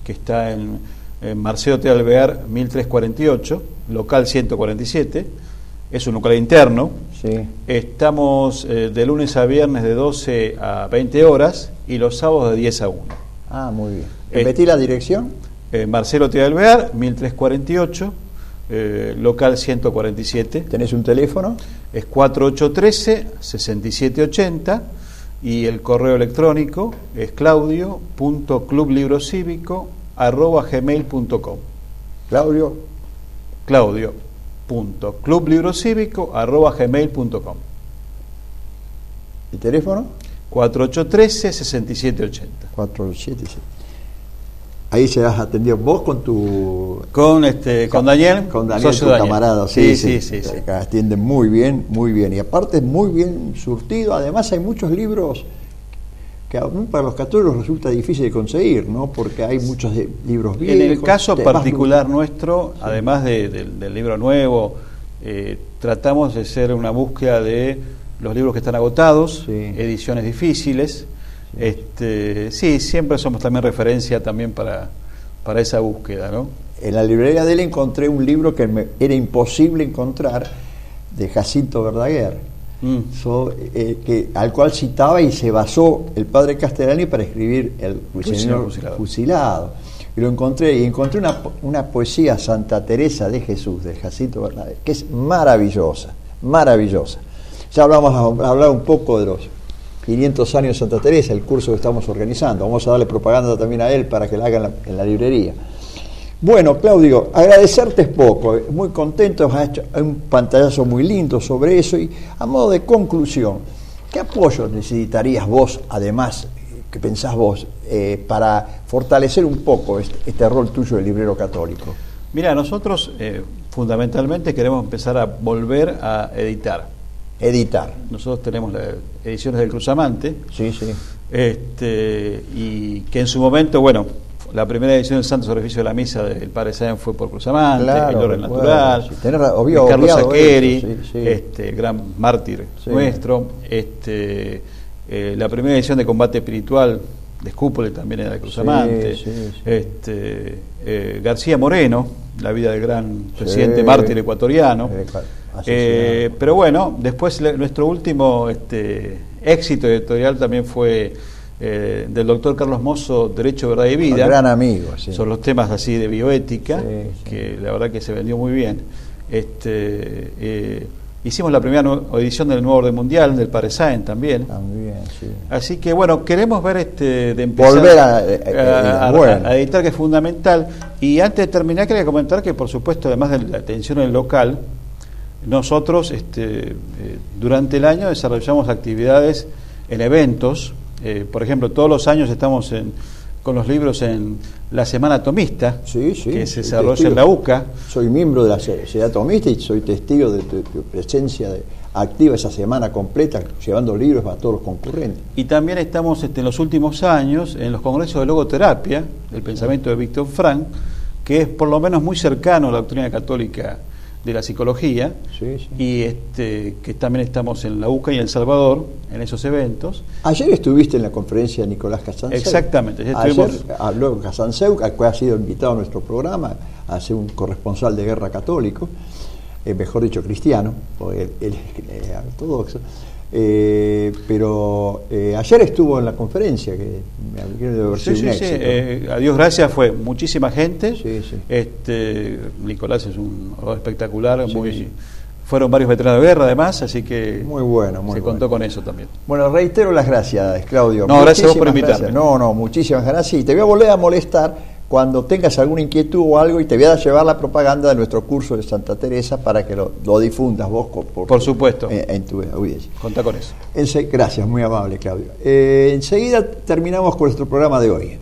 que está en, en Marcelo T. Alvear mil trescientos cuarenta y ocho, local ciento cuarenta y siete. Es un local interno. Sí. Estamos eh, de lunes a viernes de doce a veinte horas y los sábados de diez a una. Ah, muy bien. ¿Repetí la dirección? Eh, Marcelo T. Alvear, mil trescientos cuarenta y ocho, eh, local ciento cuarenta y siete. ¿Tenés un teléfono? Es cuatro ocho uno tres, seis siete ocho cero y el correo electrónico es claudio punto clublibrocívico arroba gmail punto com. Claudio. Claudio punto clublibrocívico arroba gmail punto com. ¿El teléfono? cuatro ocho uno tres, seis siete ocho cero. cuatro siete siete. Ahí se has atendido vos con tu... Con este con Daniel, con Daniel, socio tu Daniel. camarada. Sí, Sí, sí, sí, sí. Acá atienden muy bien, muy bien. Y aparte es muy bien surtido. Además hay muchos libros que aún para los católicos resulta difícil de conseguir, ¿no? Porque hay muchos de- libros viejos. En el caso temas particular muy- nuestro, además de- de- del libro nuevo, eh, tratamos de hacer una búsqueda de los libros que están agotados, Sí. ediciones difíciles. Este, sí, siempre somos también referencia también para, para esa búsqueda, ¿no? En la librería de él encontré un libro que me era imposible encontrar, de Jacinto Verdaguer, Mm. so- eh, que, al cual citaba y se basó el padre Castellani para escribir El ruiseñor fusilado. fusilado. Y lo encontré, y encontré una, po- una poesía, Santa Teresa de Jesús, de Jacinto Verdaguer, que es maravillosa, maravillosa. Ya hablamos a hablar un poco de los quinientos años de Santa Teresa, el curso que estamos organizando. Vamos a darle propaganda también a él para que la haga en la, en la librería. Bueno, Claudio, agradecerte es poco, muy contento, has hecho un pantallazo muy lindo sobre eso y a modo de conclusión, ¿qué apoyo necesitarías vos, además, que pensás vos, eh, para fortalecer un poco este, este rol tuyo de librero católico? Mira, nosotros eh, fundamentalmente queremos empezar a volver a editar. Editar. Nosotros tenemos las ediciones del Cruzamante, Sí, sí. este, y que en su momento, bueno, la primera edición del Santo Sacrificio de la Misa del Padre Sáenz fue por Cruzamante, Claro, el orden recuerdo, natural, sí. Tenés ra- obvio, de Carlos obviado Saqueri, eso, sí, sí. este, gran mártir Sí. nuestro, este, eh, la primera edición de Combate Espiritual de Escúpole también era de Cruzamante, Sí, sí, sí. Este, eh, García Moreno, la vida del gran presidente Sí. mártir ecuatoriano. Eh, asesinado. Eh, pero bueno, después le- nuestro último este, éxito editorial también fue eh, del doctor Carlos Mozo, Derecho, Verdad y Vida, Un gran amigo, sí. sobre los temas así de bioética, Sí, sí. que la verdad que se vendió muy bien. Este, eh, hicimos la primera nu- edición del Nuevo Orden Mundial, del Padre Sáenz también. También, sí. Así que bueno, queremos ver este de empezar Volver a- a- a- a- bueno. a editar, que es fundamental. Y antes de terminar quería comentar que por supuesto, además de la atención en el local, nosotros este, eh, durante el año desarrollamos actividades en eventos. Eh, por ejemplo, todos los años estamos en, con los libros en la Semana Atomista, Sí, sí, que se soy desarrolla testigo. en la U C A. Soy miembro de la Sociedad Atomista y soy testigo de tu, tu presencia de- activa esa semana completa, llevando libros a todos los concurrentes. Y también estamos este, en los últimos años en los congresos de logoterapia, el pensamiento de Víctor Frank, que es por lo menos muy cercano a la doctrina católica de la psicología, Sí, sí. y este, que también estamos en la U C A y en El Salvador, en esos eventos. Ayer estuviste en la conferencia de Nicolás Casanseu. Exactamente, ayer Ayer estuvimos- habló Casanseu, al cual ha sido invitado a nuestro programa, a ser un corresponsal de guerra católico, eh, mejor dicho cristiano, porque él, él es eh, ortodoxo. Eh, pero eh, ayer estuvo en la conferencia, que me alegro de haber Sí, sido sí, un sí, éxito. eh, a Dios gracias, fue muchísima gente. Sí, sí. Este, Nicolás es un orador espectacular, Sí, muy, sí. fueron varios veteranos de guerra además, así que Muy bueno, muy se bueno. contó con eso también. Bueno, reitero las gracias, Claudio. No, gracias a vos por Muchísimas invitarme. gracias. No, no, muchísimas gracias. Y te voy a volver a molestar cuando tengas alguna inquietud o algo y te voy a llevar la propaganda de nuestro curso de Santa Teresa para que lo, lo difundas vos. co- Por, Por supuesto. En, en tu audiencia. Contá con eso. Ense- gracias, muy amable, Claudio. Eh, enseguida terminamos con nuestro programa de hoy.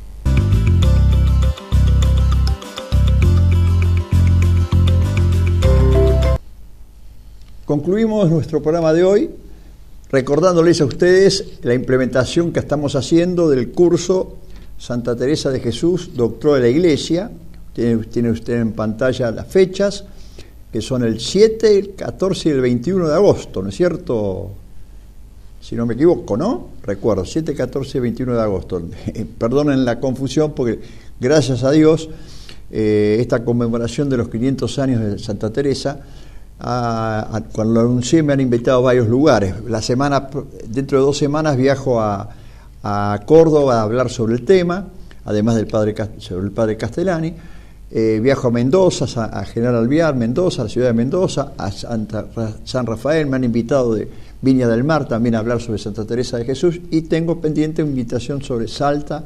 Concluimos nuestro programa de hoy recordándoles a ustedes la implementación que estamos haciendo del curso Santa Teresa de Jesús, Doctora de la Iglesia. Tiene, tiene usted en pantalla las fechas, que son el siete, el catorce y el veintiuno de agosto, ¿no es cierto? Si no me equivoco, ¿no? Recuerdo, siete, catorce y veintiuno de agosto. Perdonen la confusión porque gracias a Dios, eh, esta conmemoración de los quinientos años de Santa Teresa, a, a, cuando lo anuncié me han invitado a varios lugares. La semana, dentro de dos semanas viajo a, a Córdoba a hablar sobre el tema, además del padre, sobre el padre Castellani. Eh, viajo a Mendoza, a General Alvear, Mendoza, a la ciudad de Mendoza, a Santa, San Rafael. Me han invitado de Viña del Mar también a hablar sobre Santa Teresa de Jesús, y tengo pendiente una invitación sobre Salta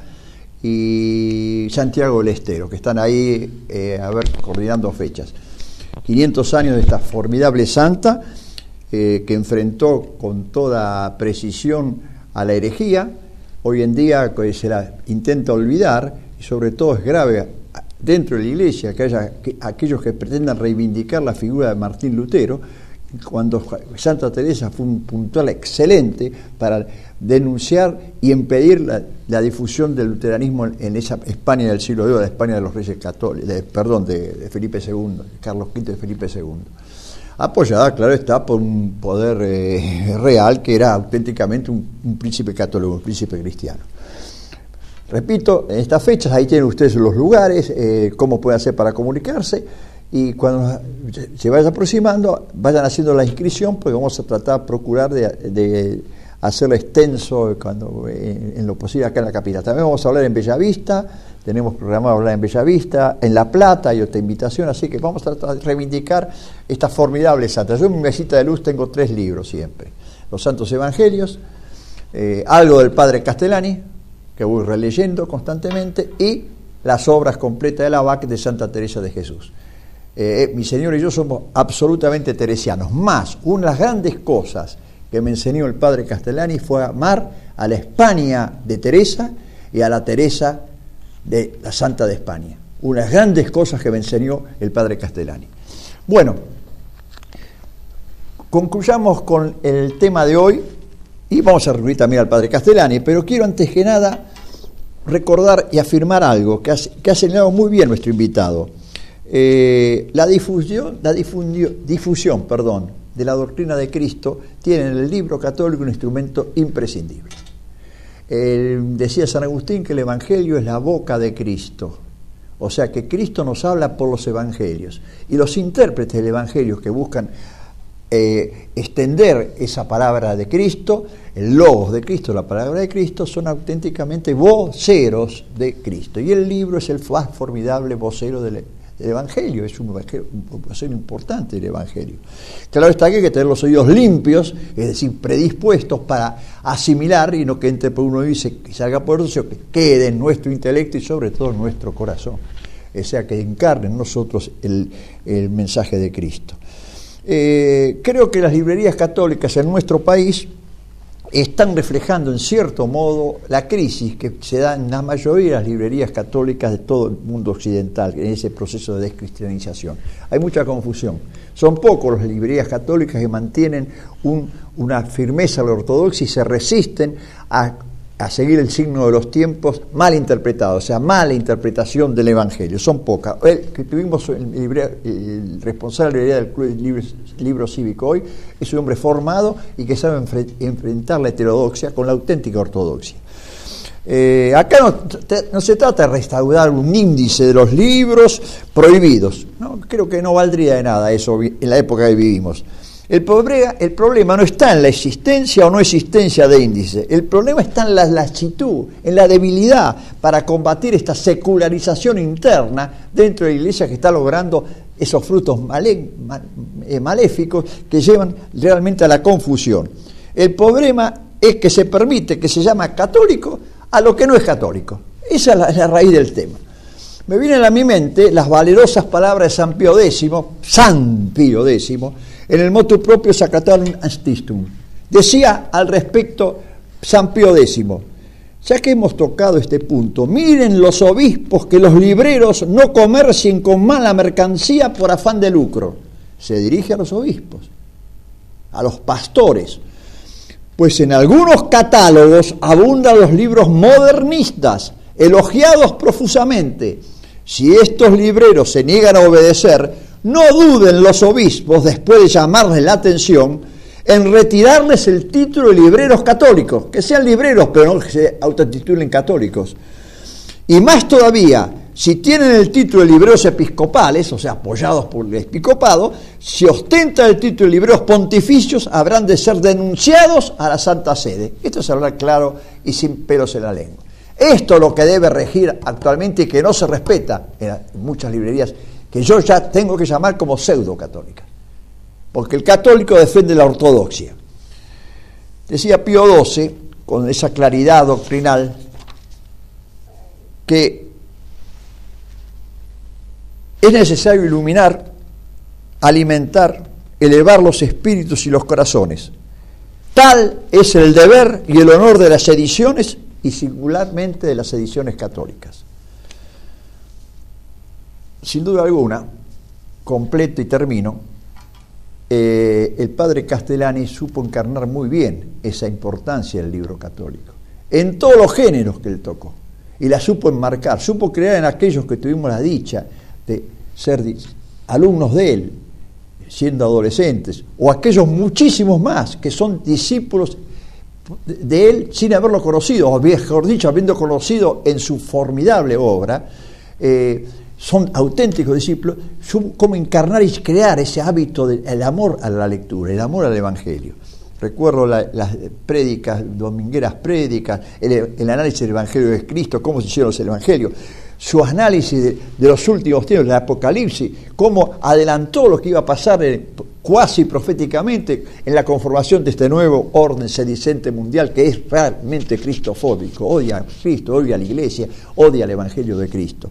y Santiago del Estero, que están ahí eh, a ver, coordinando fechas. quinientos años de esta formidable santa eh, que enfrentó con toda precisión a la herejía. Hoy en día que se la intenta olvidar, y sobre todo es grave dentro de la Iglesia que haya que, aquellos que pretendan reivindicar la figura de Martín Lutero, cuando Santa Teresa fue un puntual excelente para denunciar y impedir la, la difusión del luteranismo en esa España del siglo de oro, la España de los Reyes Católicos, de, perdón, de, de Felipe segundo, Carlos quinto de Felipe segundo. Apoyada, claro está, por un poder eh, real que era auténticamente un, un príncipe católico, un príncipe cristiano. Repito, en estas fechas, ahí tienen ustedes los lugares, eh, cómo pueden hacer para comunicarse, y cuando se vaya aproximando, vayan haciendo la inscripción, porque vamos a tratar de procurar de, de hacerlo extenso cuando, en, en lo posible acá en la capital. También vamos a hablar en Bellavista, tenemos programado hablar en Bellavista, en La Plata hay otra invitación, así que vamos a tratar de reivindicar esta formidable santa. Yo en mi mesita de luz tengo tres libros siempre: los Santos Evangelios, eh, algo del padre Castellani, que voy releyendo constantemente, y las obras completas de la B A C de Santa Teresa de Jesús. Eh, mi señor y yo somos absolutamente teresianos. Más, una de las grandes cosas que me enseñó el padre Castellani fue amar a la España de Teresa y a la Teresa de la Santa de España. Unas grandes cosas que me enseñó el padre Castellani. Bueno, concluyamos con el tema de hoy. Y vamos a reunir también al padre Castellani, pero quiero antes que nada recordar y afirmar algo que ha, que ha señalado muy bien nuestro invitado. Eh, la difusión, la difundio, difusión perdón, de la doctrina de Cristo tiene en el libro católico un instrumento imprescindible. Eh, decía San Agustín que el Evangelio es la boca de Cristo, o sea que Cristo nos habla por los Evangelios, y los intérpretes del Evangelio que buscan Eh, extender esa palabra de Cristo, el logos de Cristo, la palabra de Cristo, son auténticamente voceros de Cristo, y el libro es el más formidable vocero del, del Evangelio, es un, evangelio, un vocero importante del Evangelio. Claro está que hay que tener los oídos limpios, es decir, predispuestos para asimilar, y no que entre por uno y se, y salga por otro, sino que quede en nuestro intelecto y sobre todo en nuestro corazón, o sea, que encarne en nosotros el, el mensaje de Cristo. Eh, creo que las librerías católicas en nuestro país están reflejando en cierto modo la crisis que se da en la mayoría de las librerías católicas de todo el mundo occidental, en ese proceso de descristianización. Hay mucha confusión. Son pocos las librerías católicas que mantienen un, una firmeza a la ortodoxia y se resisten a a seguir el signo de los tiempos mal interpretado, o sea, mala interpretación del Evangelio. Son pocas. El que tuvimos el, libre, el responsable de la librería del Club de Libro, Libro Cívico hoy es un hombre formado y que sabe enfre, enfrentar la heterodoxia con la auténtica ortodoxia. Eh, acá no, te, no se trata de restaurar un índice de los libros prohibidos, ¿no? Creo que no valdría de nada eso en la época que vivimos. El problema, el problema no está en la existencia o no existencia de índice, el problema está en la laxitud, en la debilidad para combatir esta secularización interna dentro de la Iglesia que está logrando esos frutos male, mal, eh, maléficos que llevan realmente a la confusión. El problema es que se permite que se llama católico a lo que no es católico. Esa es la, es la raíz del tema. Me vienen a mi mente las valerosas palabras de San Pío décimo, San Pío décimo, en el motu proprio Sacratarum Anstistum. Decía al respecto San Pío décimo, ya que hemos tocado este punto, miren los obispos que los libreros no comercien con mala mercancía por afán de lucro. Se dirige a los obispos, a los pastores, pues en algunos catálogos abundan los libros modernistas, elogiados profusamente. Si estos libreros se niegan a obedecer, no duden los obispos, después de llamarles la atención, en retirarles el título de libreros católicos, que sean libreros, pero no que se autotitulen católicos. Y más todavía, si tienen el título de libreos episcopales, o sea, apoyados por el episcopado, si ostentan el título de libreos pontificios, habrán de ser denunciados a la Santa Sede. Esto es hablar claro y sin pelos en la lengua. Esto es lo que debe regir actualmente y que no se respeta en muchas librerías, que yo ya tengo que llamar como pseudo-católicas, porque el católico defiende la ortodoxia. Decía Pío doce, con esa claridad doctrinal, que es necesario iluminar, alimentar, elevar los espíritus y los corazones. Tal es el deber y el honor de las ediciones y singularmente de las ediciones católicas. Sin duda alguna, completo y termino, eh, el padre Castellani supo encarnar muy bien esa importancia del libro católico, en todos los géneros que él tocó, y la supo enmarcar, supo crear en aquellos que tuvimos la dicha de ser alumnos de él, siendo adolescentes, o aquellos muchísimos más que son discípulos de él sin haberlo conocido, o mejor dicho, habiendo conocido en su formidable obra, eh, son auténticos discípulos, cómo encarnar y crear ese hábito del amor a la lectura, el amor al Evangelio. Recuerdo la, las prédicas, domingueras prédicas, el, el análisis del Evangelio de Cristo, cómo se hicieron los evangelios, su análisis de, de los últimos tiempos, del Apocalipsis, cómo adelantó lo que iba a pasar en, cuasi proféticamente en la conformación de este nuevo orden sedicente mundial que es realmente cristofóbico, odia a Cristo, odia a la Iglesia, odia al Evangelio de Cristo.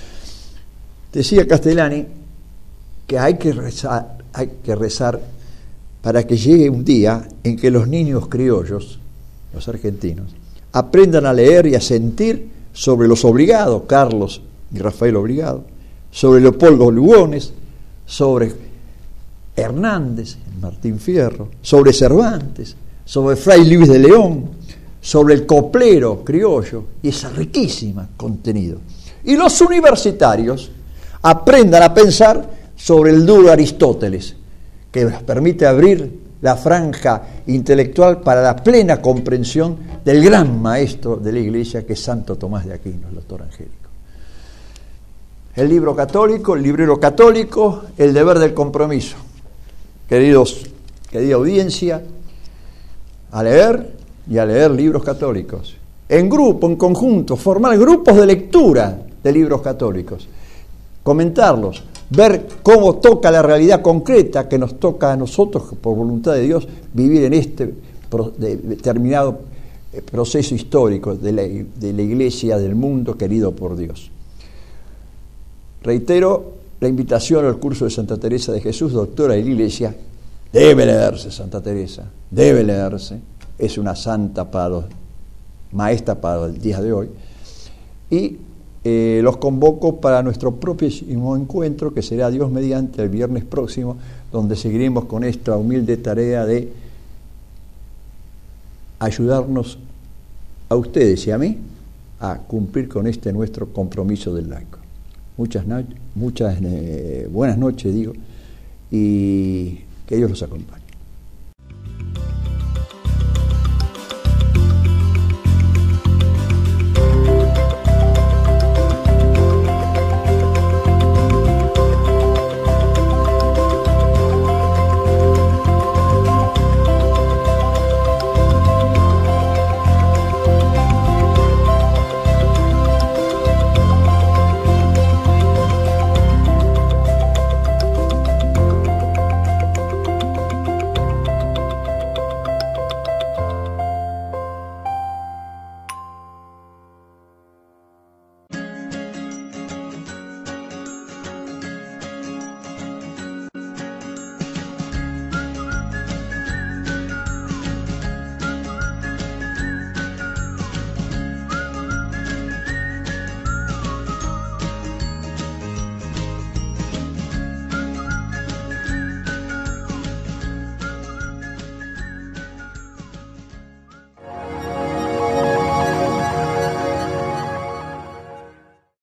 Decía Castellani que hay que rezar, hay que rezar para que llegue un día en que los niños criollos, los argentinos, aprendan a leer y a sentir sobre los Obligados, Carlos y Rafael Obligado, sobre Leopoldo Lugones, sobre Hernández, Martín Fierro, sobre Cervantes, sobre Fray Luis de León, sobre el coplero criollo, y ese riquísimo contenido. Y los universitarios aprendan a pensar sobre el duro Aristóteles, que nos permite abrir la franja intelectual para la plena comprensión del gran maestro de la Iglesia, que es Santo Tomás de Aquino, el doctor Angélico. El libro católico, el librero católico, el deber del compromiso. Queridos, querida audiencia, a leer y a leer libros católicos. En grupo, en conjunto, formar grupos de lectura de libros católicos. Comentarlos, ver cómo toca la realidad concreta que nos toca a nosotros, por voluntad de Dios, vivir en este determinado proceso histórico de la, de la Iglesia, del mundo querido por Dios. Reitero la invitación al curso de Santa Teresa de Jesús, doctora de la Iglesia. Debe leerse Santa Teresa, debe leerse, es una santa para los, maestra para el día de hoy, y Eh, los convoco para nuestro próximo encuentro, que será Dios mediante el viernes próximo, donde seguiremos con esta humilde tarea de ayudarnos a ustedes y a mí a cumplir con este nuestro compromiso del laico. Muchas, muchas eh, buenas noches, digo, y que Dios los acompañe.